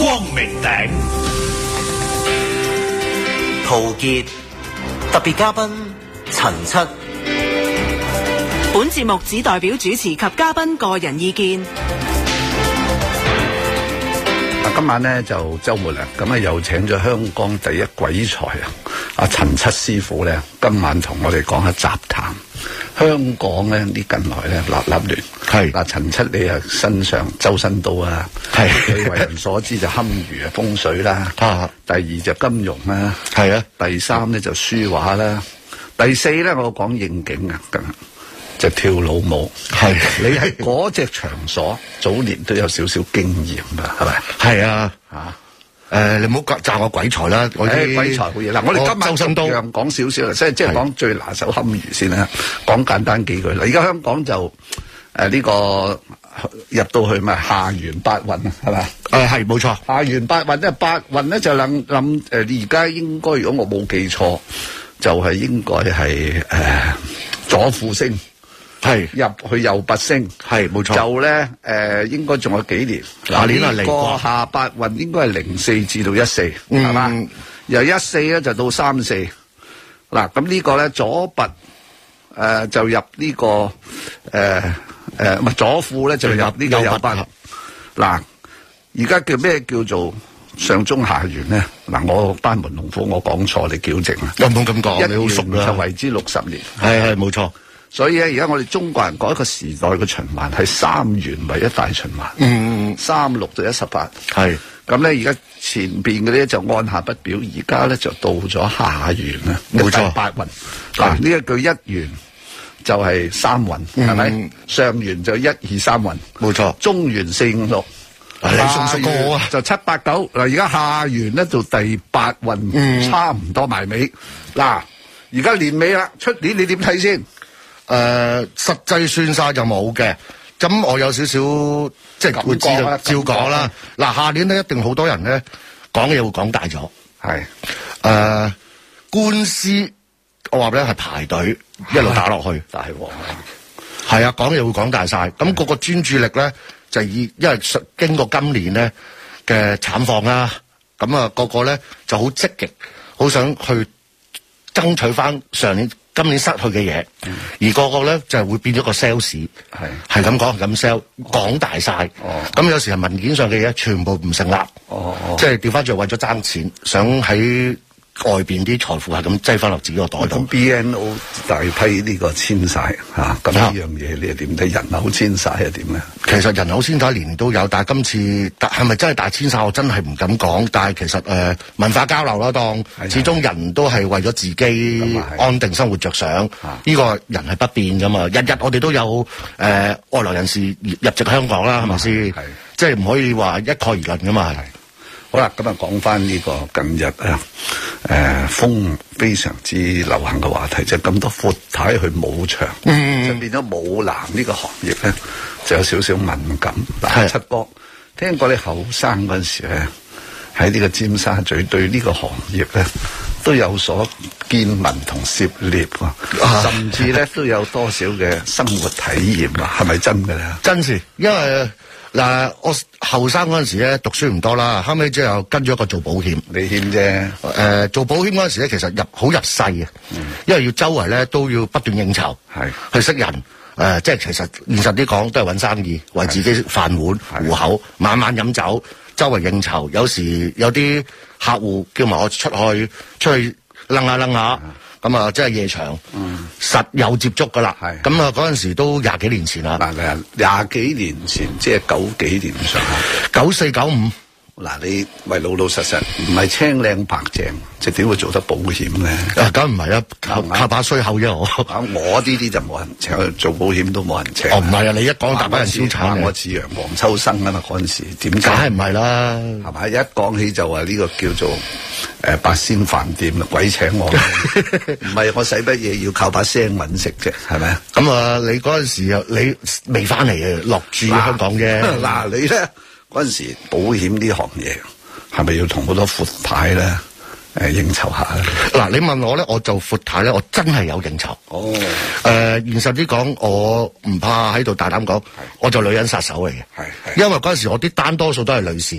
光明頂， 陶傑，特別嘉賓陳七。 本節目只代表主持及嘉賓個人意見。 今晚咧就週末啦，咁啊又請咗香港第一鬼才阿陳七師傅咧，今晚同我哋講下雜談。香港咧呢近來咧立立亂，係嗱陳七你啊身上周身刀啊，係你為人所知就堪輿啊風水啦，第二就金融啦，係啊，第三咧就書畫啦，第四咧我講應景啊，就跳老舞，係你喺嗰隻場所早年都有少少經驗㗎，係咪？係啊，你唔好讚我鬼才啦，我啲鬼才好嘢嗱，我哋今晚盡量講少少啦，即係講最拿手堪輿先啦，講簡單幾句啦。而家香港就呢個入到去咪下元八運啊，係咪？係冇錯，下元八運咧，八運咧就諗而家應該如果我冇記錯，就係應該係左輔星。係入去右弼星，係冇錯。就咧應該仲有幾年。下年係嚟過下八運，應該係04至到14，係嘛？由14咧就到34。嗱，咁呢個咧左弼就入呢個唔係左輔咧就入呢個右弼。嗱，而家叫咩叫做上中下元咧？嗱，我班門弄斧，我講錯，你矯正啊！有冇咁講？你好熟啦，就為之60年。係冇錯。所以咧，而家我哋中國人講一個時代嘅循環係3元為一大循環，36就18，係咁咧。而家前邊嘅咧就按下不表，而家咧就到咗下元啦，冇錯，八運嗱，呢一句一元就係3運，係咪？上元就1、2、3運，冇錯。中元4、5、6，你熟過啊？就7、8、9嗱，而家下元咧到第8運，差唔多埋尾嗱。而家年尾啦，出年你點睇先？實際算晒就冇嘅，咁我有少少即係會知道照講啦。嗱，下年咧一定好多人咧講嘢會講大咗，係官司我話咧係排隊一路打落去，大鑊係啊，講嘢會講大晒，咁個專注力咧就因為經過今年咧嘅慘況啦，咁啊個咧就好積極，好想去爭取翻上年。今年失去嘅嘢，而個咧就係會變咗個 sales，係咁講，咁 sell 講大晒，咁有時係文件上嘅嘢全部唔成立，即係調翻轉為咗爭錢，想喺外邊啲財富係咁擠翻落自己個袋度。咁 BNO 大批呢個遷晒嚇，咁呢樣嘢你係點睇？人口遷晒係點咧？其實人口遷晒年年都有，但係今次係咪真係大遷晒？我真係唔敢講。但係其實文化交流啦，當始終人都係為咗自己安定生活着想，呢個人係不變噶嘛。日日我哋都有外來人士入籍香港啦，係咪先？即係唔可以話一概而論噶嘛。好啦，咁啊講翻呢個近日風非常之流行嘅話題，就咁多闊太去舞場，就變咗舞男呢個行業咧，就有少少敏感。嗱，七哥，聽過你後生嗰陣時咧，喺呢個尖沙咀對呢個行業咧都有所見聞同涉獵喎，甚至咧都有多少嘅生活體驗啊？係咪真嘅咧？真是，因為嗱，我後生嗰陣時咧讀書唔多啦，後尾之後跟咗一個做保險，你險啫。做保險嗰陣時咧，其實入世嘅，因為要周圍咧都要不斷應酬，去識人，即係其實現實啲講都係揾生意，為自己飯碗糊口，晚晚飲酒，周圍應酬，有時有啲客戶叫埋我出去楞下。咁啊，即係夜場，實有接觸噶啦。咁啊，嗰陣時都20幾年前啦。嗱，20幾年前，即係90幾年上下，94、95。嗱，你咪老實實，唔係青靚白淨，即係點會做得保險咧？梗唔係啦，靠把衰口啫我。我呢啲就冇人請，做保險都冇人請。唔係啊，你一講大把人燒產我似楊黃秋生啊嘛，嗰陣時點解？梗係唔係啦，係咪？一講起就話呢個叫做八仙飯店啦，鬼請我，唔係我使乜嘢要靠把聲揾食啫，係咪？咁啊，你嗰陣時啊，你未翻嚟啊，落住香港啫。嗱，你咧。嗰陣時保險呢行嘢係咪要同好多闊太咧應酬下咧？嗱，你問我咧，我做闊太咧，我真係有應酬。現實啲講，我唔怕喺度大膽講，我做女人殺手嚟嘅。因為嗰陣時我啲單多數都係女士，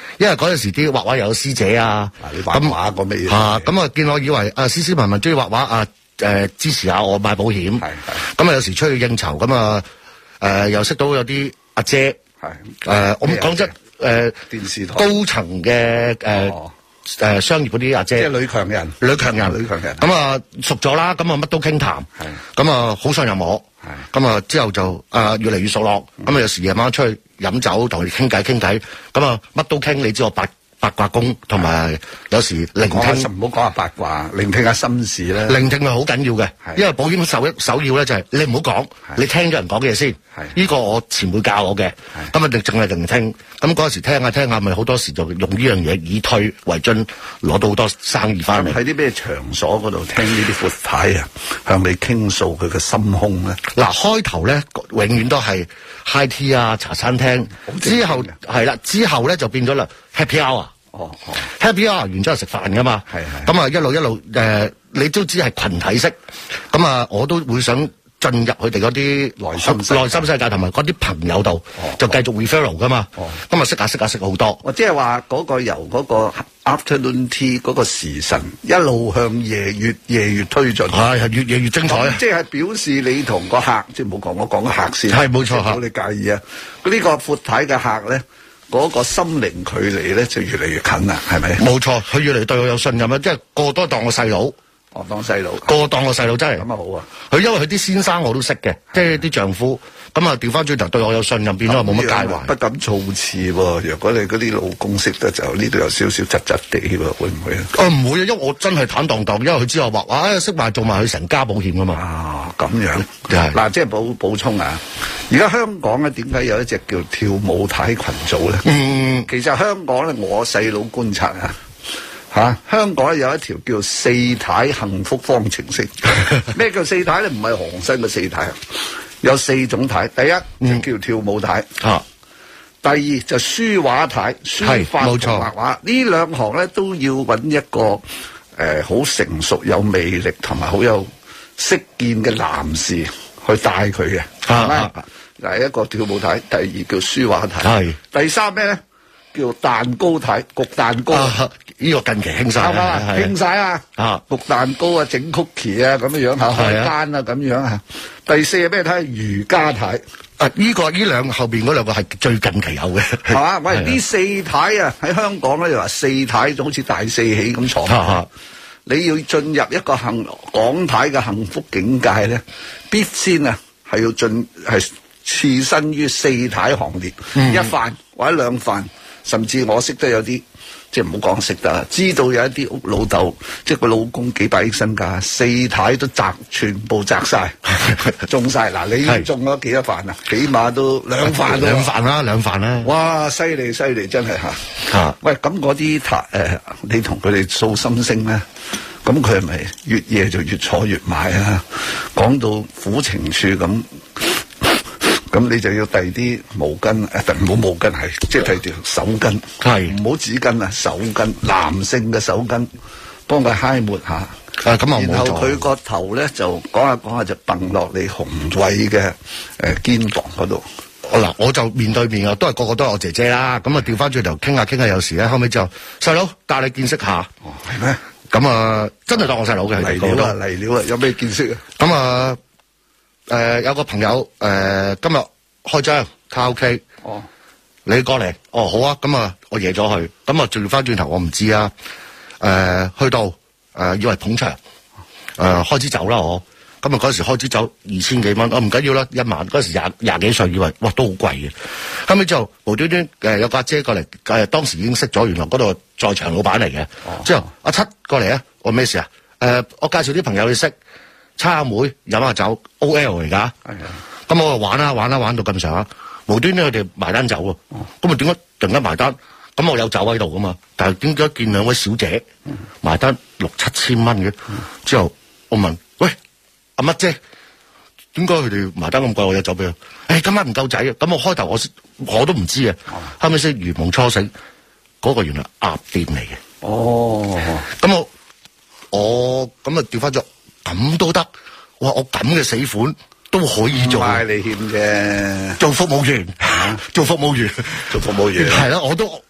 因為嗰陣時啲畫畫又有師姐啊， 你畫畫個咩嘢？ 咁啊見我以為斯斯文文中意畫畫支持下我買保險，咁啊有時出去應酬，咁啊又識到有啲阿姐，我講真電視台高層嘅商業嗰啲阿姐， 即係女強人， 咁啊熟咗啦，咁啊乜都傾談，咁啊好信任我，咁啊之後就越嚟越熟絡，咁啊有時夜晚出去飲酒同佢哋傾偈，咁啊乜都傾，你知我八卦功，同埋有時聆聽， 唔好講下八卦，聆聽下心事咧。 聆聽係好緊要嘅，因為保險首要咧就係你唔好講，你聽咗人講嘅嘢先。呢個我前輩教我嘅，咁啊淨係聆聽。咁嗰時聽下，咪好多時就用呢樣嘢以退為進，攞到好多生意翻嚟。 喺啲咩場所嗰度聽呢啲闊太啊，向你傾訴佢嘅心胸咧？ 嗱，開頭咧永遠都係 high tea 啊，茶餐廳，之後係啦，之後咧就變咗啦 happy hour。happy hour 完之後食飯噶嘛，咁啊一路你都知係群體式，咁啊我都會想進入佢哋嗰啲內心世界同埋嗰啲朋友度，就繼續 referral 噶嘛，咁啊識好多。 我即係話嗰個由嗰個 afternoon tea 嗰個時辰一路向夜越推進， 係越夜越精彩。 即係表示你同個客，即係冇講我講個客先， 係冇錯嚇。 你介意啊？呢個闊太嘅客咧，嗰個心靈距離咧就越嚟越近啦，係咪？冇錯，佢越嚟對我有信任啦，即係個個都當我細佬。 我當細佬， 個個當我細佬真係。 咁啊好啊！ 佢因為佢啲先生我都識嘅，即係啲丈夫，咁啊調翻轉頭對我有信任，變咗冇乜介懷。 不敢造次喎，若果你嗰啲老公識得就呢度有少少窒窒地喎，會唔會啊？ 唔會啊，因為我真係坦蕩蕩，因為佢之後話，識埋做埋佢成家保險噶嘛。 咁樣嗱，即係補充啊！而家香港咧，點解有一隻叫跳舞太群組咧？其實香港咧，我細佬觀察香港有一條叫四太幸福方程式。咩叫四太咧？唔係韓生嘅四太，有4種太。第一就叫跳舞太，第二就書畫太，書法同畫畫呢兩行咧都要揾一個好成熟、有魅力同埋好有識見嘅男士去帶佢嘅，係咪？第一個跳舞太，第二叫書畫太，第三咩咧？叫蛋糕太，焗蛋糕。 呢個近期興晒， 興晒啊！焗蛋糕啊，整 cookie 啊，咁樣樣海間啊，咁樣啊。第四係咩太？瑜伽太。 呢兩後邊嗰兩個係最近期有嘅， 係嘛？喂，呢四太啊，喺香港咧就話四太就好似大四喜咁坐。你要進入一個港太嘅幸福境界咧，必先啊係要係置身於四太行列，一飯或者兩飯，甚至我識得有啲。即係唔好講識得，知道有一啲屋老豆，即係個老公幾百億身家，四太都全部摘晒，中晒。嗱，你中咗幾多飯啊？起碼都兩飯兩飯啦。 哇，犀利真係吓。喂，咁嗰啲你同佢哋訴心聲咧，咁佢係咪越夜就越坐越埋啊？講到苦情處咁你就要遞啲毛巾，唔好毛巾係，即係遞條手巾，唔好紙巾啊，手巾，男性嘅手巾，幫佢揩抹下。然後佢個頭咧就講下就掟落你雄偉嘅肩膀嗰度。 嗱，我就面對面啊，都係個個都係我姐姐啦。咁啊調翻轉頭傾下，有時咧後尾就細佬帶你見識下。 係咩？ 咁啊真係當我細佬嘅。 嚟料啦，有咩見識啊？ 咁啊。有個朋友今日開張卡拉 OK，你過嚟，好啊，咁啊我夜咗去，咁啊轉翻轉頭我唔知啊，去到以為捧場，開支酒啦我，咁啊嗰時開支酒2000幾蚊，唔緊要啦，一晚嗰時廿幾歲，以為哇都好貴嘅，後尾就無端端有個阿姐過嚟，當時已經識咗，原來嗰度在場老闆嚟嘅，之後阿七過嚟啊，我咩事啊？我介紹啲朋友你識。差阿妹飲下酒 ，OL 嚟噶，咁我就玩到咁上下，無端端佢哋埋單走喎，咁啊點解突然間埋單？咁我有酒喺度噶嘛，但係點解見兩位小姐埋單6、7千蚊嘅？之後我問：喂，阿乜姐，點解佢哋埋單咁貴？我有酒俾佢。今晚唔夠仔啊！咁我開頭我都唔知啊，後尾先如夢初醒，嗰個原來鴨店嚟嘅。咁我咁啊調翻咗。咁都得，哇！我咁嘅死款都可以做， 你欠嘅， 做服務員，做服務員係啦， 我都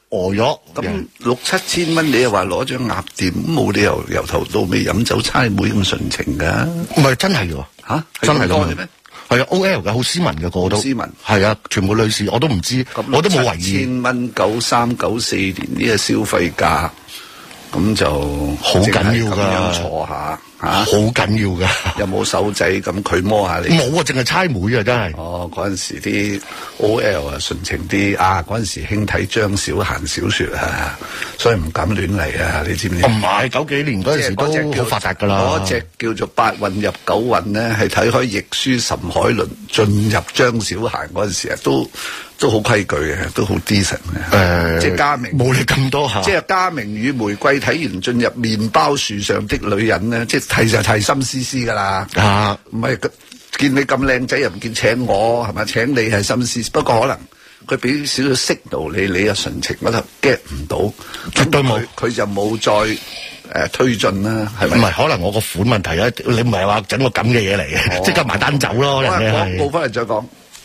咗。 咁6-7千蚊，你又話攞張鴨店，冇理由由頭到尾飲酒猜妹咁純情噶。 唔係真係喎， 嚇真係咁咁嘅咩？ 係啊 ，OL 嘅好斯文嘅個個都斯文係啊，全部女士我都唔知，我都冇懷疑。 千蚊93、94年呢個消費價，咁就好緊要㗎咁樣坐下嚇， 好緊要㗎。 有冇手仔咁佢摸下你？ 冇啊，淨係猜妹啊，真係。 哦，嗰陣時啲 OL 啊純情啲啊，嗰陣時興睇張小嫻小説啊，所以唔敢亂嚟啊！你知唔知？ 唔係90幾年嗰陣時都好發達㗎啦。 嗰隻叫做八運入九運咧，係睇開亦舒岑海倫進入張小嫻嗰陣時啊，都好規矩嘅，都好 decent 嘅。即係嘉明冇你咁多下。 即係嘉明與玫瑰睇完進入麵包樹上的女人咧，即係睇就睇心思思㗎啦。 啊， 唔係見你咁靚仔又唔見請我係咪？請你係心思，不過可能佢俾少少 signal你又純情嗰頭 get 唔到， 絕對冇， 佢就冇再推進啦，係咪？ 唔係可能我個款問題啊？你唔係話整個咁嘅嘢嚟嘅，即刻埋單走咯，人哋係。 報翻嚟再講。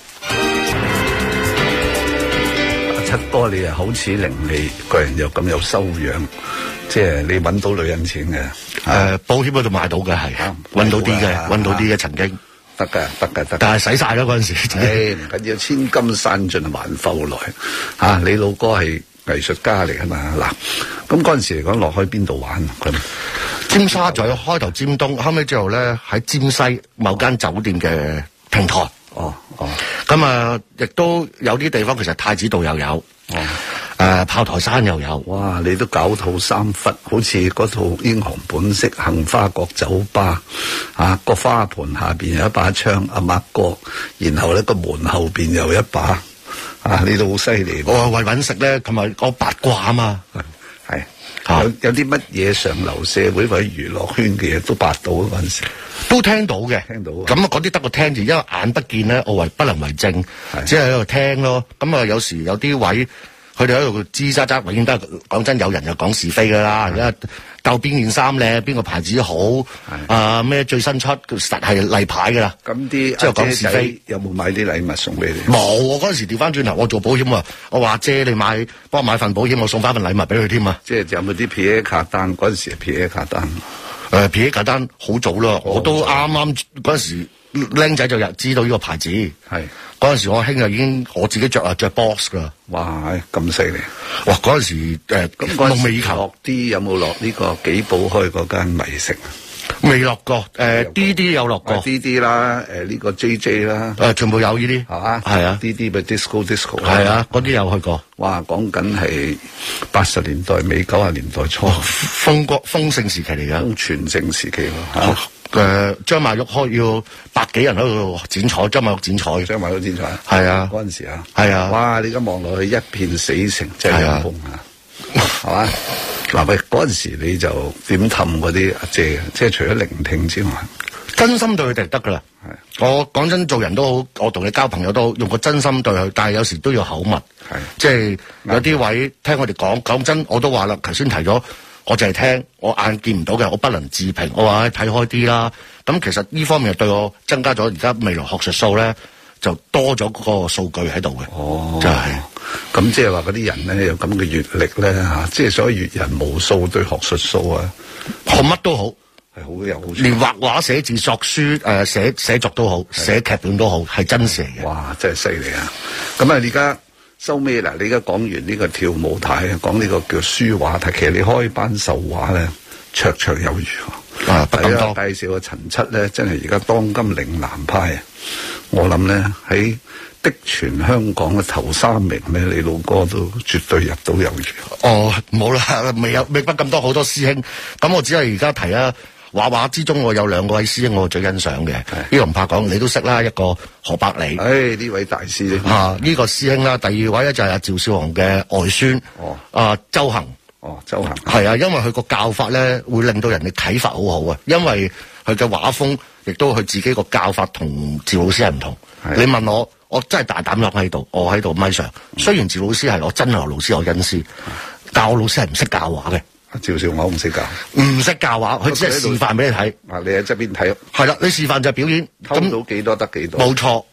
七哥你啊好似伶俐，個人又咁有修養，即係你揾到女人錢嘅。 保險嗰度買到嘅係，揾到啲嘅，揾到啲嘅曾經。 得㗎。 但係使晒啦嗰陣時。 唔緊要，千金散盡還復來。嚇，你老哥係藝術家嚟㗎嘛？嗱，咁嗰陣時嚟講落去邊度玩佢？ 尖沙咀開頭尖東，後尾之後咧喺尖西某間酒店嘅平台。咁啊，亦都有啲地方其實太子道又有。炮台山又有。哇！ 你都搞套3忽，好似嗰套《英雄本色》杏花角酒吧個花盆下邊有一把槍，阿麥哥，然後咧個門後邊又一把你都好犀利。 我為揾食咧，同埋我八卦啊嘛。 係有啲乜嘢上流社會或者娛樂圈嘅嘢都八到嗰陣時， 都聽到嘅。咁啊，嗰啲得個聽字，因為眼不見咧，我為不能為證，只係喺度聽咯。咁啊，有時有啲位。佢哋喺度吱喳喳，永遠都係講真，有人就講是非噶啦。而家鬥邊件衫靚，邊個牌子好，咩最新出，實係例牌噶啦。 咁啲即係講是非， 有冇買啲禮物送俾你？ 冇，我嗰陣時調翻轉頭，我做保險啊，我話姐你幫我買份保險，我送翻份禮物俾佢添啊。 即係有冇啲皮卡單？嗰陣時係皮卡單。 皮卡單好早啦，我都啱啱嗰陣時僆仔就知道呢個牌子。係。嗰陣時我興就已經我自己着 Boss 噶。 哇！咁犀利！ 哇！嗰陣時咁夢寐以求落啲有冇落呢個幾寶開嗰間米食啊？ 未落過。D 有落過。 D 啦，呢個 JJ 啦。 全部有呢啲係嘛？係啊。 D 咪 disco 係啊，嗰啲有去過。 哇！講緊係80年代尾90年代初豐盛時期嚟㗎。 全盛時期喎。 張曼玉要百幾人喺度剪彩，張曼玉剪彩。係啊， 嗰陣時啊， 係啊， 哇！你而家望落去一片死城，真係陰公係嘛？嗱喂，嗰陣時你就點氹嗰啲阿姐，即係除咗聆聽之外， 真心對佢哋得噶啦。我講真，做人都好，我同你交朋友都好，用個真心對佢，但係有時都要口密。即係有啲位聽我哋講真，我都話啦，頭先提咗。我就係聽，我眼見唔到嘅，我不能置評。我話睇開啲啦。咁其實呢方面對我增加咗而家未來學術數咧，就多咗嗰個數據喺度嘅。就係咁，即係話嗰啲人咧有咁嘅閲歷咧嚇，即係所謂閱人無數對學術數啊， 學乜都好， 係好有好處。 連畫畫、寫字、作書、寫作都好，寫劇本都好，係真事嚟嘅。 哇！真係犀利啊！咁啊，而家。收尾嗱，你而家講完呢個跳舞台，講呢個叫書畫題，其實你開班授畫咧，綽綽有餘。不敢當。介紹個陳七咧，真係而家當今嶺南派啊！我諗咧喺的全香港嘅頭3名咧，你老哥都絕對入到有餘。 冇啦，未不咁多好多師兄，咁我只係而家提啊。畫畫之中，我有2位師兄，我最欣賞嘅。呢個唔怕講，你都識啦。一個何百里， 呢位大師咧。 呢個師兄啦。第2位咧就係阿趙少雄嘅外孫。周恒。 周恒。係啊，因為佢個教法咧，會令到人哋啟發好好啊。因為佢嘅畫風，亦都佢自己個教法同趙老師係唔同。你問我真係大膽落喺度，我喺度咪上。雖然趙老師係我真係老師，我恩師，但我老師係唔識教畫嘅。 趙少我唔識教， 唔識教畫，佢只係示範俾你睇。 你喺側邊睇。 係啦，你示範就係表演， 偷到幾多得幾多。 冇錯，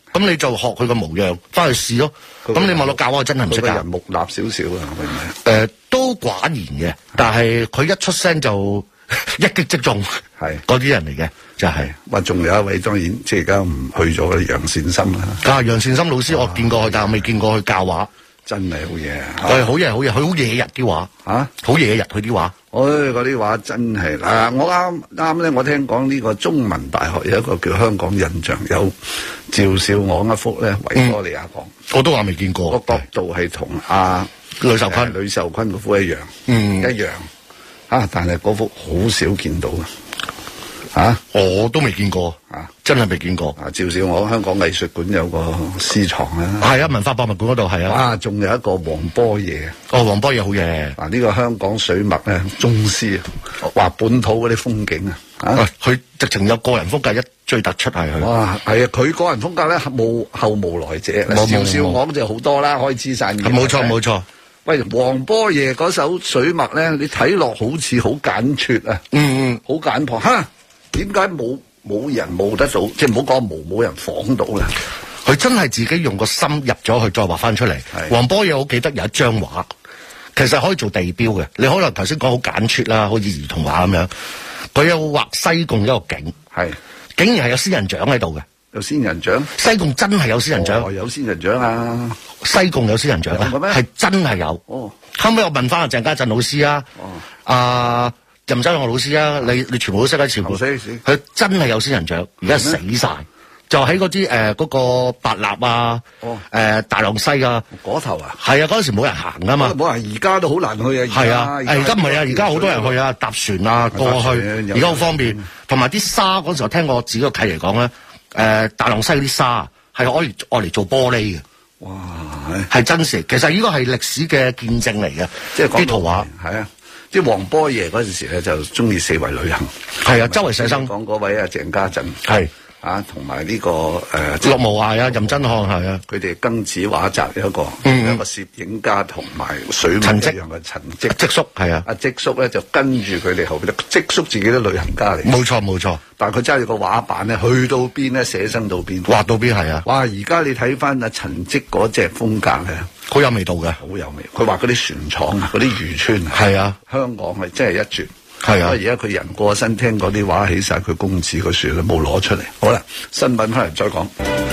咁你就學佢個模樣，翻去試咯。咁你問我教我真係唔識教。 佢個人木訥少少啊，係咪？ 都寡言嘅，但係佢一出聲就一擊即中， 係嗰啲人嚟嘅，就係。 哇，仲有一位當然即係而家唔去咗嘅楊善深啦。 楊善深老師我見過佢，但係未見過佢教畫。 真係好嘢啊！ 佢好嘢，好嘢，佢好野日啲畫嚇， 好野日佢啲畫。 嗰啲畫真係嗱，我啱咧，我聽講呢個中文大學有一個叫香港印象，有趙少昂一幅咧維多利亞港， 我都話未見過。 個角度係同呂壽坤嗰幅一樣，一樣但係嗰幅好少見到我都未見過真係未見過。 趙少昂香港藝術館有個私藏啦， 係啊，文化博物館嗰度係啊。 哇，仲有一個黃波爺， 黃波爺好嘢。 呢個香港水墨咧宗師，畫本土嗰啲風景佢直情有個人風格，最突出係佢。 哇，係啊，佢個人風格咧後無來者。趙少昂就好多啦，可以知晒。 冇錯冇錯。 喂，黃波爺嗰首水墨咧，你睇落好似好簡拙啊，好簡樸。點解冇人冇得到？即係唔好講冇人仿到啦。 佢真係自己用個心入咗去，再畫翻出嚟。黃波爺我記得有一張畫，其實可以做地標嘅。你可能頭先講好簡拙啦，好似兒童畫咁樣。佢有畫西貢一個景，竟然係有仙人掌喺度嘅。 有仙人掌？西貢真係有仙人掌。 有仙人掌啊！ 西貢有仙人掌啊？係真係有。後尾我問翻阿鄭家鎮老師任周勇老師你全部都識得全部。佢真係有仙人掌，而家死晒，就喺嗰啲嗰個白蠟大浪西嗰頭係嗰陣時冇人行噶嘛。 冇人，而家都好難去係而家唔係而家好多人去搭船過去，而家好方便。同埋啲沙嗰陣時，我聽我自己個契嚟講咧，大浪西嗰啲沙係可以愛嚟做玻璃嘅。 哇！ 係真實，其實呢個係歷史嘅見證嚟嘅， 即係啲圖畫。 即係黃波爺嗰陣時咧，就中意四圍旅行。 係周圍寫生。 講嗰位鄭家鎮同埋呢個陸無涯任真漢佢哋庚子畫集有一個攝影家同埋水墨一樣嘅陳積叔阿積叔咧就跟住佢哋後邊，積叔自己都旅行家嚟。 冇錯， 但係佢揸住個畫板咧，去到邊咧寫生到邊， 畫到邊哇！ 而家你睇翻阿陳積嗰隻風格咧， 好有味道嘅， 好有味。佢畫嗰啲船廠嗰啲漁村香港係真係一絕。而家佢人過身，聽嗰啲話起晒佢公子個樹咧，冇攞出嚟。好啦，新聞翻嚟再講。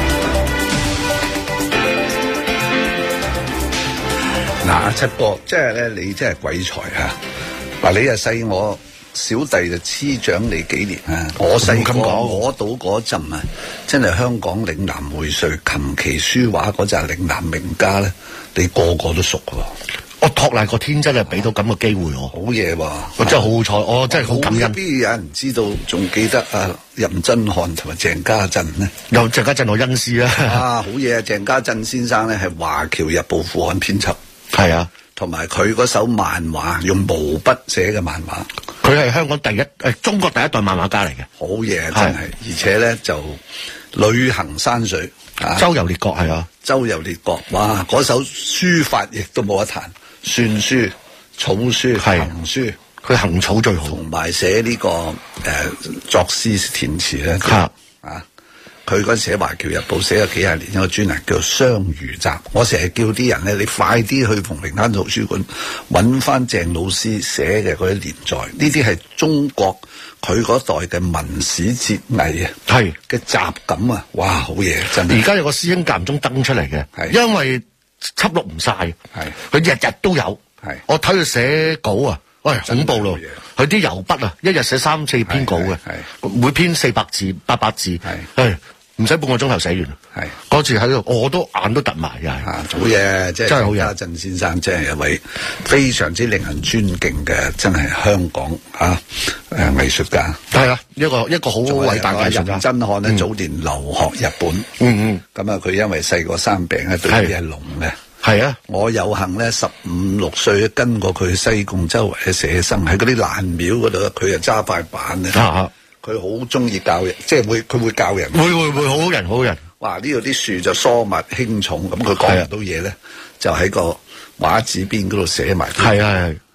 阿七哥，即係咧，你真係鬼才你又細我，小弟就黐長你幾年我細個攞到嗰陣真係香港嶺南薈萃琴棋書畫嗰陣嶺南名家咧，你個個都熟喎。 我托賴個天真係俾到咁嘅機會我， 好嘢喎！ 我真係好彩，我真係好感恩。 邊有人知道仲記得任真漢同埋鄭家鎮呢？ 有鄭家鎮我恩師啦。 好嘢！鄭家鎮先生咧係《華僑日報》副刊編輯，同埋佢嗰首漫畫用毛筆寫嘅漫畫， 佢係香港中國第一代漫畫家嚟嘅。 好嘢真係，而且咧就旅行山水， 周遊列國周遊列國，哇！嗰首書法亦都冇得彈。篆書、草書、行書， 佢行草最好， 同埋寫呢個作詩填詞咧，佢嗰陣時喺《華僑日報》寫咗幾廿年，有個專欄叫《雙魚集》。我成日叫啲人咧，你快啲去鳳鳴灘圖書館揾翻鄭老師寫嘅嗰啲連載，呢啲係中國佢嗰代嘅文史哲藝嘅集錦啊！哇，好嘢真係！ 而家有個師兄間唔中登出嚟嘅，因為輯錄唔晒，佢日日都有。我睇佢寫稿恐怖咯！佢啲油筆一日寫3-4篇稿嘅，每篇400字、800字，唔使半個鐘頭寫完。嗰次喺度，我都眼都突埋嘅。 好嘢，真係好嘢！鄭先生真係一位非常之令人尊敬嘅，真係香港藝術家。 係啊，一個好偉大嘅藝術家。 任真漢咧早年留學日本，咁佢因為細個生病咧，對耳係聾嘅。我有幸咧15、16歲跟過佢西貢周圍嘅寫生，喺嗰啲爛廟嗰度，佢就揸塊板咧。佢好中意教人，即係佢會教人。 會好人好人。 哇！呢度啲樹就疏密輕重，咁佢講唔到嘢咧，就喺個畫紙邊嗰度寫埋。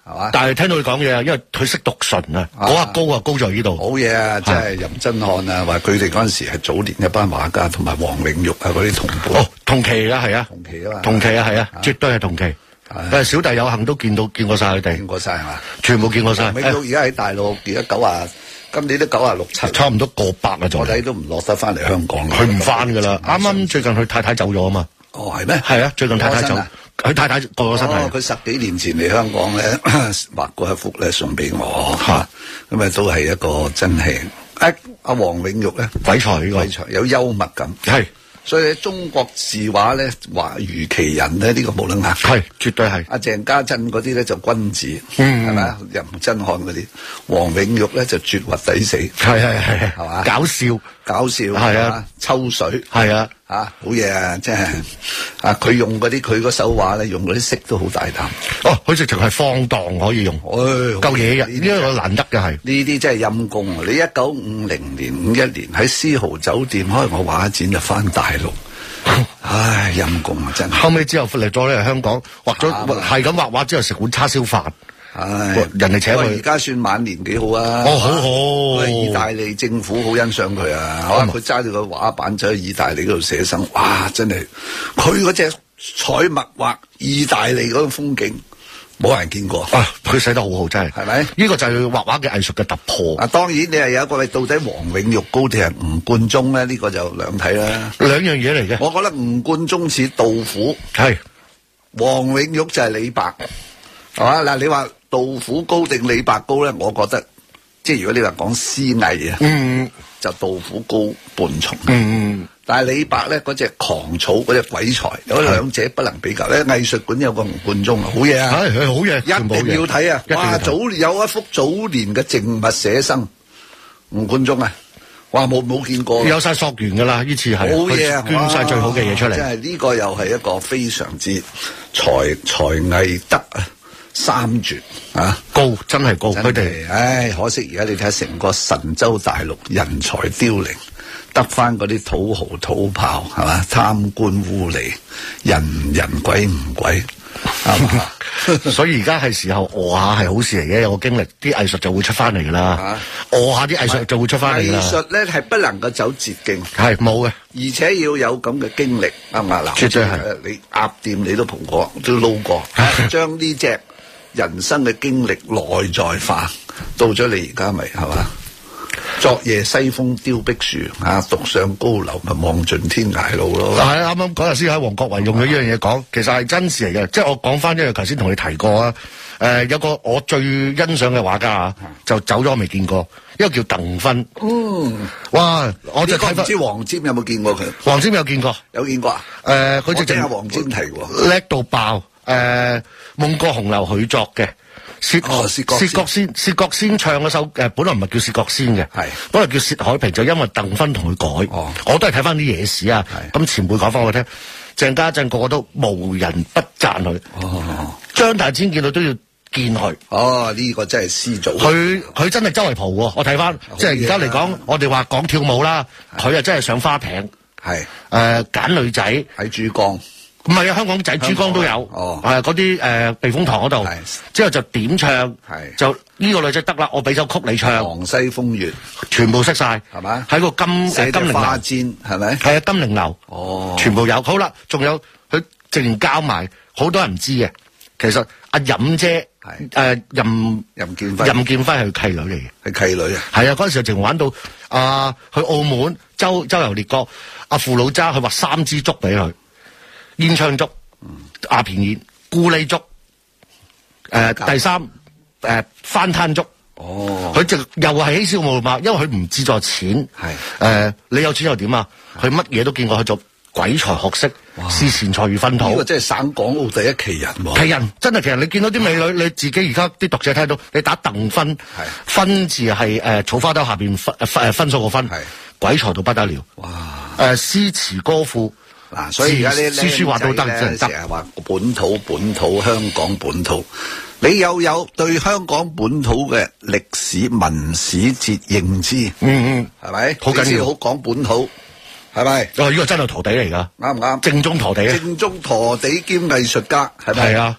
係嘛？ 但係聽到佢講嘢啊，因為佢識讀唇啊，嗰下高啊，高在呢度。 好嘢啊！即係任真漢啊，話佢哋嗰陣時係早年一班畫家，同埋黃永玉啊嗰啲同輩。 哦，同期啊，係啊， 同期啊嘛， 同期啊，係啊，絕對係同期。小弟有幸都見過晒佢哋， 見過晒係嘛？ 全部見過晒。 黃永玉而家喺大陸，而家今年都96、7， 差唔多過百啊！ 我睇都唔落得翻嚟香港。 佢唔翻噶啦，啱啱最近佢太太走咗啊嘛。 哦，係咩？ 係啊，最近太太走，佢太太過咗身係。 佢10幾年前嚟香港咧，畫過一幅咧送俾我嚇，咁啊都係一個真係阿黃永玉咧， 鬼才呢個， 鬼才有幽默感， 係。 所以中國字畫咧，話如其人咧，呢個冇得呃。 係，絕對係。 阿鄭家珍嗰啲咧就君子，係咪？任真漢嗰啲，黃永玉咧就絕核抵死， 係嘛？ 搞笑係啊，抽水係啊， 好嘢啊！即係佢用嗰啲佢嗰手畫咧，用嗰啲色都好大膽。 哦，佢直情係放蕩可以用，夠嘢嘅，呢個難得嘅係。 呢啲真係陰功啊！你1950年、51年喺絲豪酒店開個畫展就翻大陸，唉，陰功啊！真係。後尾之後嚟咗嚟香港畫咗，係咁畫畫之後食碗叉燒飯。 唉， 人哋請佢， 而家算晚年幾好啊！ 哦，好， 意大利政府好欣賞佢啊！佢揸住個畫板走去意大利嗰度寫生，哇！真係佢嗰隻彩墨畫意大利嗰種風景，冇人見過啊！佢寫得好好，真係， 係咪？ 呢個就係畫畫嘅藝術嘅突破。 啊，當然你係有一個，到底黃永玉高定係吳冠中咧？呢個就兩睇啦， 兩樣嘢嚟嘅。 我覺得吳冠中似杜甫， 係黃永玉就係李白，係嘛？嗱，你話杜甫高定李白高咧？我覺得即係如果你話講詩藝啊，就杜甫高半重。但係李白咧嗰隻狂草嗰隻鬼才，有兩者不能比較咧。藝術館有個吳冠中啊，好嘢啊， 係好嘢， 一定要睇啊！哇，有一幅早年嘅靜物寫生，吳冠中啊，哇冇見過， 有晒溯源噶啦，呢次係好嘢啊， 捐晒最好嘅嘢出嚟。 真係呢個又係一個非常之才藝德啊！三絕啊， 高真係高，佢哋唉，可惜而家你睇下成個神州大陸人才凋零，得翻嗰啲土豪土炮係嘛，貪官污吏，人鬼唔鬼係嘛， 所以而家係時候餓下係好事嚟嘅，有個經歷，啲藝術就會出翻嚟噶啦，餓下啲藝術就會出翻嚟噶啦。 藝術咧係不能夠走捷徑， 係冇嘅， 而且要有咁嘅經歷啱唔啱？嗱， 絕對係你鴨店你都蒲過，都撈過，將呢隻人生嘅經歷內在化，到咗你而家咪係嘛？昨夜西風凋碧樹，獨上高樓咪望盡天涯路咯。 係啱啱嗰日先喺黃國維用咗呢樣嘢講，其實係真事嚟嘅。即係我講翻，因為頭先同你提過啊。有個我最欣賞嘅畫家啊，就走咗我未見過，一個叫鄧芬。哇！我就睇翻。唔知黃霑有冇見過佢？ 黃霑有見過， 有見過啊？ 佢直情係黃霑提喎， 叻到爆。夢過紅樓佢作嘅。薛覺先唱嗰首本來唔係叫薛覺先嘅，本來叫薛海平，就因為鄧芬同佢改。我都係睇翻啲野史啊。咁前輩講翻我聽，鄭家鎮個個都無人不讚佢。張大千見到都要見佢。 呢個真係師祖。 佢真係周圍蒲喎。我睇翻，即係而家嚟講，我哋話講跳舞啦，佢啊真係上花艇，揀女仔喺珠江。 唔係啊，香港仔珠江都有，嗰啲避風塘嗰度，之後就點唱，就呢個女仔得啦，我俾首曲你唱， 《杭西風月》 全部識晒， 係嘛？ 喺個金陵花氈係咪？ 係啊，金陵樓，全部有。好啦，仲有佢直然交埋，好多人唔知嘅。其實阿任姐，任劍輝係佢契女嚟嘅， 係契女啊。係啊，嗰陣時淨玩到去澳門周遊列國，阿傅老渣佢畫3支竹俾佢。煙槍竹、鴉片煙、咕喱竹，第三翻攤竹。佢就又係嬉笑怒罵，因為佢唔志在錢。你有錢又點啊？佢乜嘢都見過，佢做鬼才學識，視錢財如糞土。呢個真係省港澳第一奇人喎！ 奇人真係奇人，你見到啲美女，你自己而家啲讀者聽到，你打鄧芬，芬字係草花兜下邊分數個分，鬼才到不得了。哇！詩詞歌賦。 嗱，所以而家呢書書畫都得， 成日話本土香港本土，你有對香港本土嘅歷史文史節認知，係咪？好緊要，好講本土，係咪？ 呢個真係陀地嚟㗎， 啱唔啱？ 正宗陀地啊！ 正宗陀地兼藝術家，係咪？ 係啊，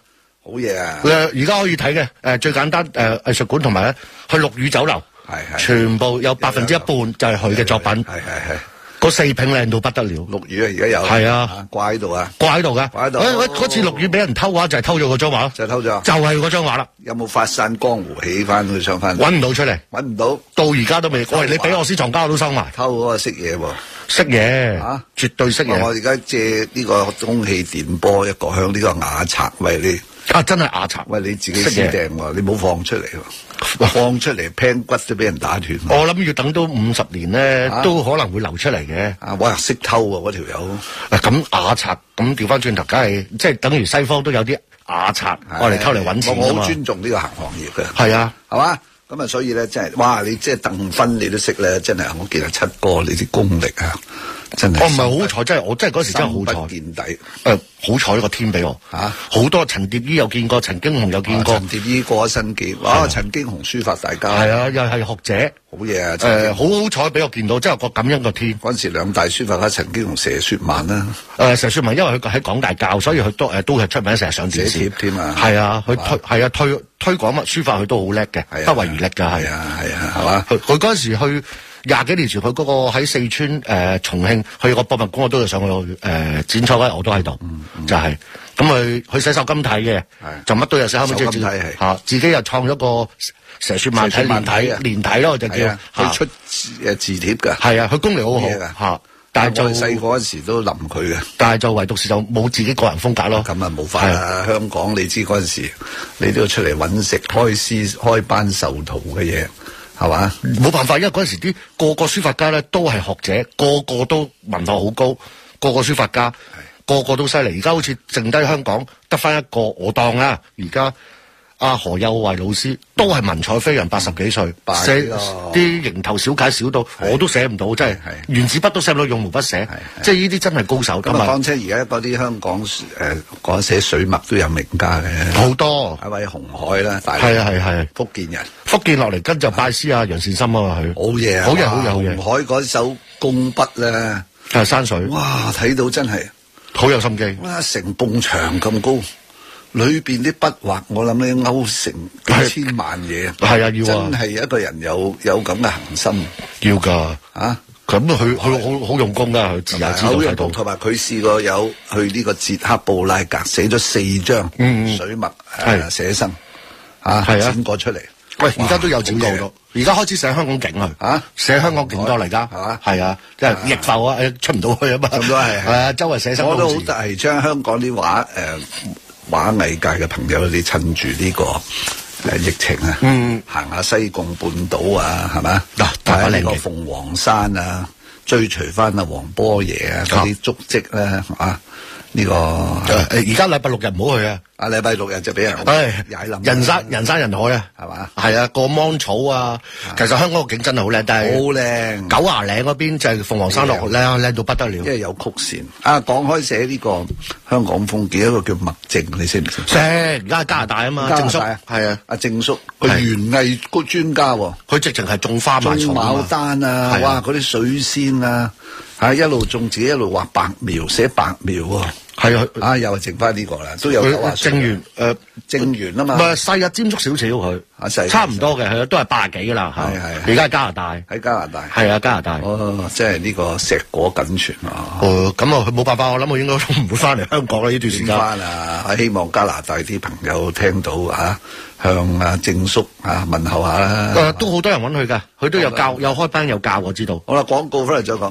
好嘢啊！ 而家可以睇嘅，最簡單藝術館同埋咧去陸羽酒樓， 係全部有1%就係佢嘅作品， 係。 嗰4坪靚到不得了。 陸羽啊，而家有係啊， 掛喺度啊， 掛喺度㗎。 掛喺度嗰次陸羽俾人偷畫就係偷咗嗰張畫咯， 就偷咗， 就係嗰張畫啦。 有冇發散江湖起翻佢上翻？ 揾唔到出嚟， 揾唔到， 到而家都未。喂，你俾我私藏家我都收埋。 偷嗰個識嘢喎， 識嘢啊， 絕對識嘢。 我而家借呢個空氣電波一個向呢個瓦賊為你。 啊！真係牙賊， 喂，你自己私訂喎，你冇放出嚟喎，放出嚟拼骨都俾人打斷。 我諗要等到50年咧，都可能會流出嚟嘅。 啊，哇，識偷喎嗰條友。 咁牙賊，咁調翻轉頭，梗係即係等於西方都有啲牙賊，我嚟偷嚟揾錢。 我好尊重呢個行業嘅。 係啊， 係嘛？咁啊，所以咧，真係，哇！你即係鄧芬你都識咧，真係我見阿七哥你啲功力啊！真係， 我唔係好彩，真係我真係嗰時真係好彩， 不見底。 好彩個天俾我好多陳蝶衣有見過，陳經雄有見過， 陳蝶衣過咗身記，哇！陳經雄書法大家， 係啊，又係學者， 好嘢啊！ 好彩俾我見到，真係個感恩個天。 嗰陣時兩大書法家陳經雄、佘雪曼啦， 佘雪曼因為佢喺港大教，所以佢都係出名，成日上電視寫帖添啊。 係啊，佢推廣乜書法，佢都好叻嘅，不遺餘力㗎，係啊，係嘛？ 佢嗰陣時去。20幾年前，佢嗰個喺四川重慶去個博物館，我都有上去展錯位，我都喺度，就係咁佢寫手金體嘅，就乜都有寫，後尾即係自己又創咗個佘雪曼體連體咯，就叫佢出字帖㗎， 係啊，佢功力好好嚇，但係就細個嗰時都冧佢嘅， 但係就唯獨是就冇自己個人風格咯。 咁啊冇法啦，香港你知嗰陣時你都要出嚟揾食，開班授徒嘅嘢。係嘛？ 冇辦法，因為嗰陣時啲個個書法家咧都係學者，個個都文學好高，個個書法家，個個都犀利。而家好似剩低香港得翻一個，我當啊，而家阿何幼慧老師都係文采飛揚，80幾歲，寫啲蠅頭小楷少到我都寫唔到，真係原子筆都寫唔到，用毛筆寫，即係呢啲真係高手。 咁啊，況且而家嗰啲香港講寫水墨都有名家嘅， 好多一位紅海啦， 係福建人， 福建落嚟跟就拜師啊楊善深啊嘛，佢好嘢， 好嘢，好嘢，好嘢。 紅海嗰手工筆咧， 係山水， 哇，睇到真係好有心機， 哇，成埲牆咁高。裏邊啲筆畫，我諗咧勾成幾千萬嘢， 係啊，要真係一個人有咁嘅恒心， 要噶啊！ 咁佢好用功噶，佢自也知道喺度。 同埋佢試過有去呢個捷克布拉格寫咗4張水墨寫生，剪過出嚟。 喂，而家都有整過好多，而家開始寫香港景去，寫香港景多嚟㗎，係啊，即係逆浮啊，出唔到去啊嘛，咁都係啊，周圍寫生。 我都好提倡香港啲畫藝界嘅朋友，你趁住呢個疫情啊，行下西貢半島啊，係嘛？嗱，睇下呢個鳳凰山啊，追隨翻阿黃波爺啊嗰啲足跡咧，啊，呢個而家禮拜6日唔好去啊！ 禮拜6日就俾人踩冧， 人山人海啊，係嘛？係啊，過芒草啊，其實香港個景真係好靚，但係好靚。 九牙嶺嗰邊就係鳳凰山落靚到不得了， 因為有曲線。講開寫呢個香港風景，一個叫麥正，你識唔識？ 識，而家喺加拿大啊嘛，正叔係啊， 阿正叔，佢園藝個專家喎， 佢直情係種花買草牡丹啊，哇，嗰啲水仙啊，一路種自己一路畫白描，寫白描喎。係啊，又係剩翻呢個啦，都有正圓正圓啊嘛， 唔係細日沾足少少佢，差唔多嘅，係都係80幾噶啦，係而家喺加拿大， 喺加拿大， 係啊加拿大， 即係呢個碩果僅存啊， 咁啊佢冇辦法，我諗我應該都唔會翻嚟香港啦呢段時間， 翻啊，希望加拿大啲朋友聽到向阿正叔問候下啦， 都好多人揾佢噶，佢都有教，有開班有教，我知道。 好啦，廣告翻嚟再講。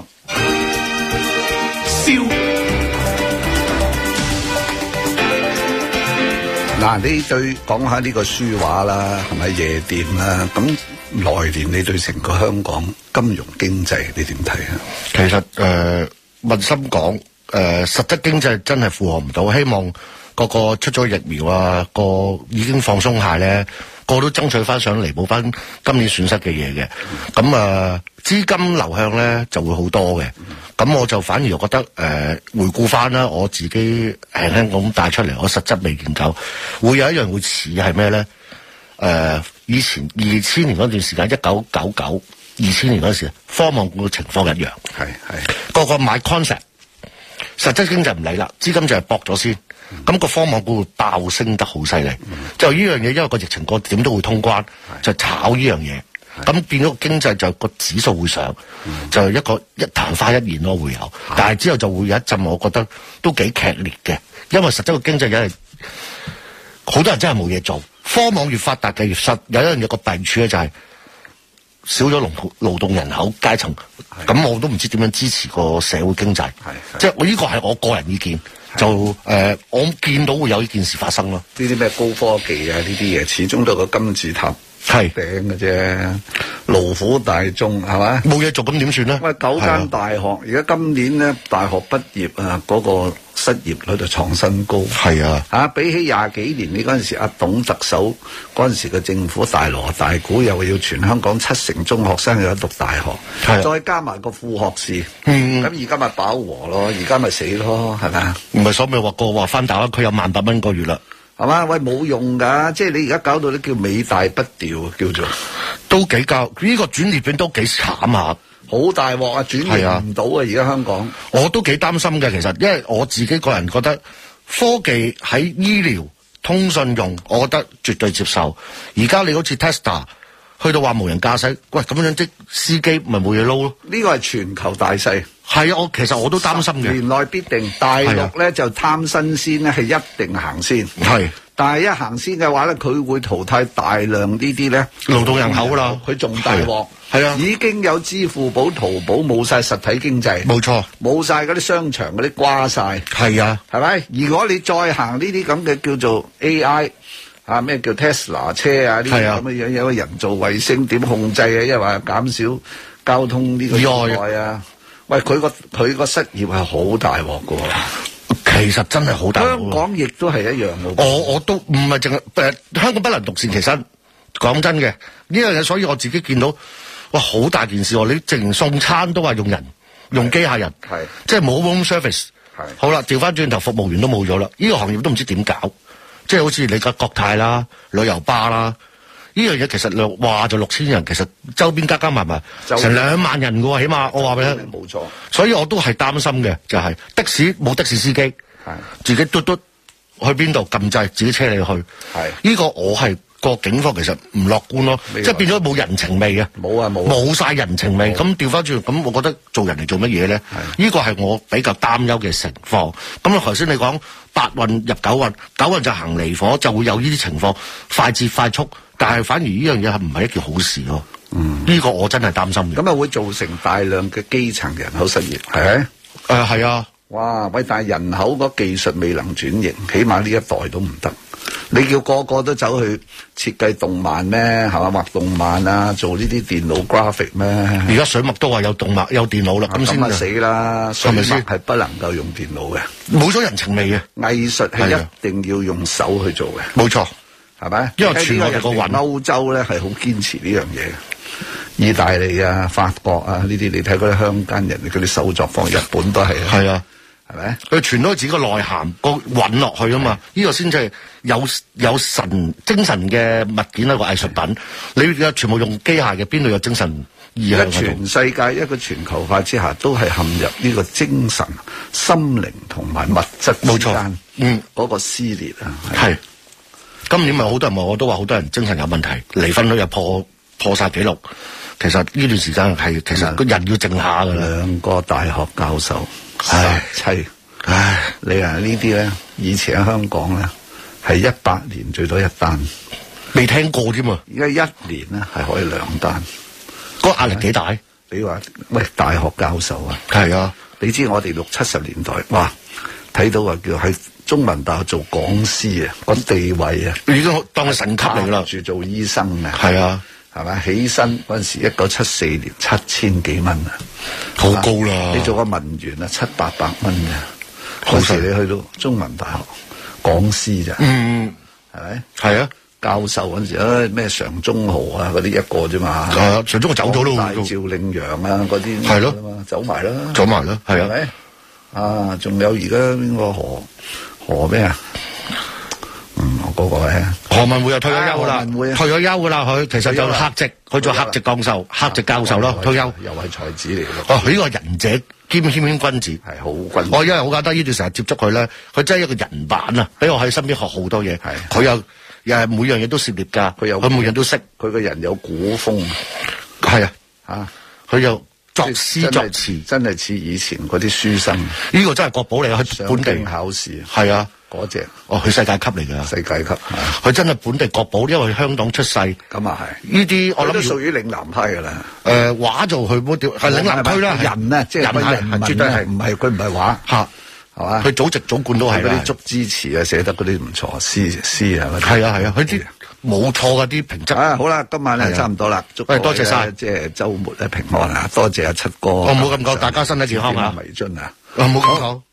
嗱，你對講下呢個書畫啦，係咪夜店啦？咁來年你對成個香港金融經濟你點睇啊？ 其實問心講，實質經濟真係負荷唔到，希望個出咗疫苗啊，已經放鬆下咧，個都爭取翻上彌補翻今年損失嘅嘢嘅。咁資金流向咧就會好多嘅。咁我就反而覺得回顧翻啦，我自己輕輕咁帶出嚟，我實質未研究，會有一樣會似係咩咧？以前2000年嗰段時間，1999、2000年嗰時，科網股嘅情況一樣，係個個買 concept，實質經濟唔理啦，資金就係搏咗先， 咁個科網股爆升得好犀利。就呢樣嘢，因為個疫情過點都會通關，就炒呢樣嘢。咁變咗經濟就個指數會上，就一曇花一現咯會有。但係之後就會有一陣，我覺得都幾劇烈嘅，因為實質個經濟有係好多人真係冇嘢做。科網越發達嘅越實有一樣嘢個弊處咧，就係少咗勞動人口階層，咁我都唔知點樣支持個社會經濟。即係我呢個係我個人意見。就我見到會有呢件事發生咯。 呢啲咩高科技啊，呢啲嘢始終都係個金字塔頂嘅啫。勞苦大眾係嘛？ 冇嘢做咁點算咧？ 喂，9間大學而家今年咧大學畢業啊，嗰個失業率就創新高。係啊，比起20幾年你嗰陣時阿董特首嗰陣時嘅政府大鑼大鼓，又要全香港70%中學生有讀大學，再加埋個副學士，咁而家咪飽和咯，而家咪死咯，係咪啊？ 唔係所謂話翻大灣區有1,800蚊個月啦。 係嘛？喂，冇用噶，即係你而家搞到啲叫尾大不掉，叫做都幾交呢個轉捩點都幾慘下， 好大鑊啊！轉捩唔到啊！而家香港我都幾擔心嘅，其實因為我自己個人覺得科技喺醫療、通訊用，我覺得絕對接受。而家你好似 Tesla 去到話無人駕駛，喂咁樣即司機咪冇嘢撈咯？ 呢個係全球大勢。係啊，其實我都擔心嘅。 10年內必定大陸咧就貪新鮮咧，係一定行先。係，但係一行先嘅話咧，佢會淘汰大量呢啲咧勞動人口啦。 佢仲大鑊。 係啊， 已經有支付寶、淘寶冇晒實體經濟。冇錯，冇晒嗰啲商場嗰啲瓜晒。係啊，係咪？如果你再行呢啲咁嘅叫做 AI。咩叫 Tesla 車啊？呢啲咁嘅樣有個人造衛星點控制啊？因為話減少交通呢個意外啊！喂，佢個失業係好大鑊噶喎。其實真係好大鑊。香港亦都係一樣嘅。我都唔係淨係香港不能獨善其身。講真嘅呢樣嘢，所以我自己見到哇好大件事喎！你淨送餐都話用機械人，即係冇 room service。好啦，調翻轉頭服務員都冇咗啦，呢個行業都唔知點搞。即係好似你嘅國泰啦、旅遊巴啦，呢樣嘢其實話就6000人，其實周邊加埋成2萬人嘅喎，起碼我話俾你聽。冇錯。所以我都係擔心嘅，就係的士冇的士司機，自己嘟去邊度撳掣，自己車你去。呢個我係個警方其實唔樂觀咯，即係變咗冇人情味嘅。冇晒人情味。咁調翻轉，咁我覺得做人嚟做乜嘢咧？呢個係我比較擔憂嘅情況。咁頭先你講8運入9運，9運就行離火，就會有呢啲情況，快捷快速。但係反而呢樣嘢係唔係一件好事咯？呢個我真係擔心嘅。咁啊會造成大量嘅基層人口失業，係係啊。哇！喂，但係人口個技術未能轉型，起碼呢一代都唔得。你叫個個都走去設計動漫咩？係嘛，畫動漫啊，做呢啲電腦 graphic 咩？而家水墨都話有動漫有電腦啦，咁先死啦！水墨係不能夠用電腦嘅，冇咗人情味嘅。藝術係一定要用手去做嘅，冇錯，係咪？因為全球個歐洲咧係好堅持呢樣嘢。意大利啊、法國啊呢啲，你睇嗰啲鄉間人嗰啲手作坊，日本都係。係啊。係咪？佢傳到自己個內涵個韻落去啊嘛，呢個先至係有精神嘅物件一個藝術品。你而家全部用機械嘅，邊度有精神意向？全世界一個全球化之下，都係陷入呢個精神、心靈同埋物質之間嗰個撕裂啊！係今年咪好多人我都話好多人精神有問題，離婚率又破晒紀錄。其實呢段時間其實個人要靜下噶啦。2個大學教授。你話呢啲咧，以前喺香港咧係100年最多1單，未聽過添嘛。而家1年咧係可以2單，嗰個壓力幾大？你話喂，大學教授啊，係啊，你知我哋60、70年代，哇，睇到話叫喺中文大學做講師啊，個地位啊，已經當係神級嚟啦，住做醫生啊，係啊。係咪起薪嗰陣時1974年7000幾蚊啊，好高啦！你做個文員啊，700-800蚊嘅，嗰時你去到中文大學講師咋？係咪？係啊，教授嗰陣時咩常中豪啊嗰啲一個啫嘛。常中豪走咗咯，大趙領陽啊嗰啲係咯，走埋啦，係啊。啊，仲有而家邊個何咩啊？嗰個咧，何文匯又退咗休啦，退咗休噶啦，佢其實就客席，佢做客席教授咯，退休又係才子嚟嘅。哦，佢呢個仁者謙謙君子， 係好君子。 我因為好簡單，呢段成日接觸佢咧，佢真係一個人版啊！俾我喺身邊學好多嘢。 係佢又每樣嘢都涉獵㗎，佢每樣都識。 佢個人有古風， 係啊， 嚇佢又作詩作詞， 真係似以前嗰啲書生。 呢個真係國寶嚟，去本地考試。 係啊。 嗰隻佢世界級嚟㗎， 世界級， 佢真係本地國寶，因為佢香港出世。 咁啊係， 呢啲我諗都屬於嶺南派㗎啦。 畫做佢冇係嶺南區啦， 人啊，即係人文絕對係唔係佢唔係畫嚇，係嘛？佢祖籍祖貫都係嗰啲竹枝詞啊，寫得嗰啲唔錯，詩係咪？ 係啊，佢啲冇錯㗎啲評質。 好啦，今晚咧差唔多啦，祝多謝晒， 即係週末咧平安啊！多謝阿七哥。 我唔好咁講，大家身體健康啊！ 迷津啊！ 唔好咁講。